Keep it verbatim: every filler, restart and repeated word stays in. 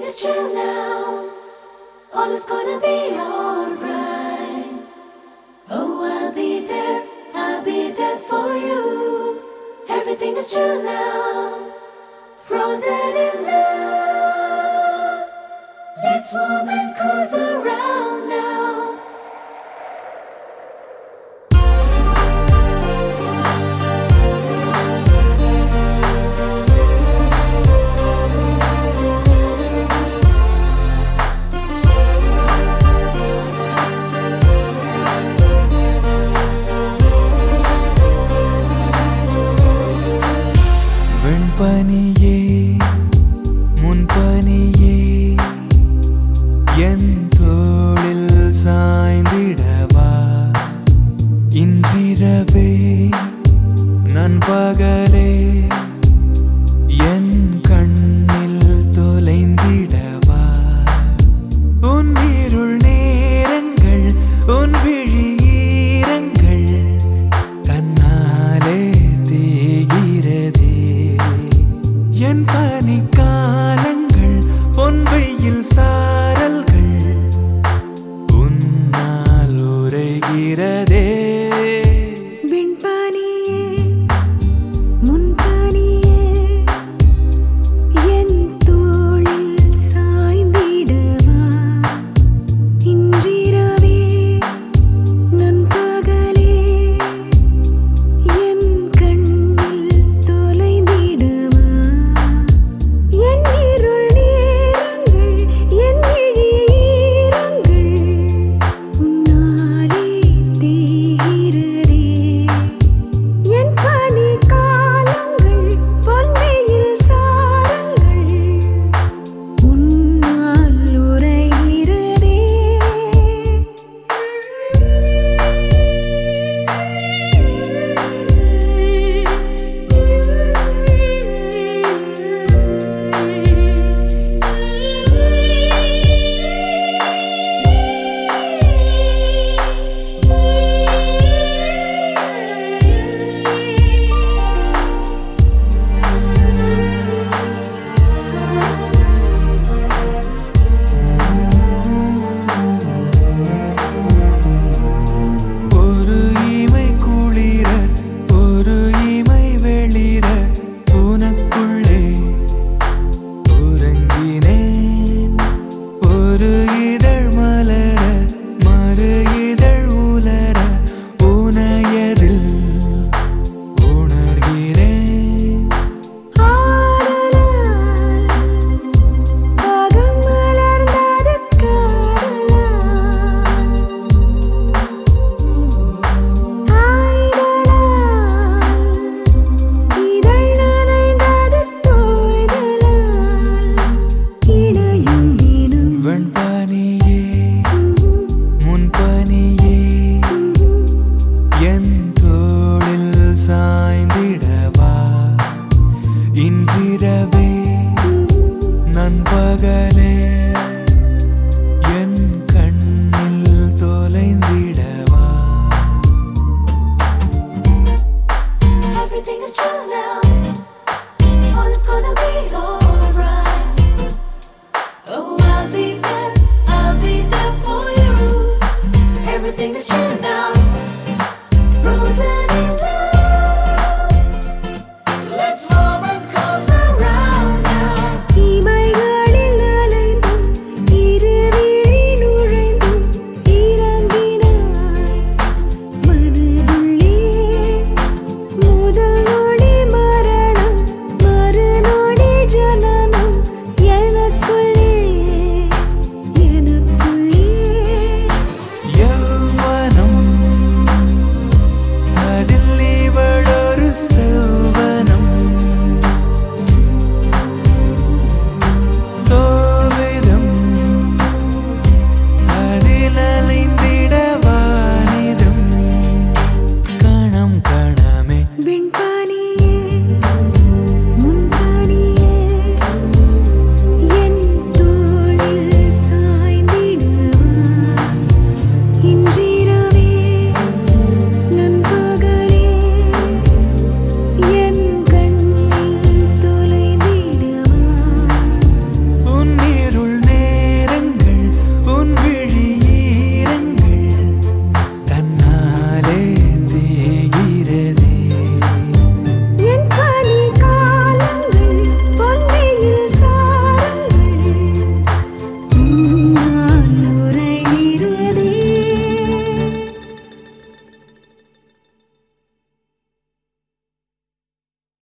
is chill now. All is gonna be alright. Oh, I'll be there, I'll be there for you. Everything is chill now. Frozen in love. Let's warm and cozy around now. பனியே முன் பனியே என் தோளில் சாய்ந்திடவா இன்றிரவே நண்பகலே என் கண்ணில் தொலைந்திடவா உன் இருள் நேரங்கள் உன் விழியீரங்கள் தன்னாலே தேகிறதே என் பனிக்காலங்கள் பொன் வெயில் சாரல்கள் உன்னால் உரைகிறதே இன்றிரவே நண்பகலே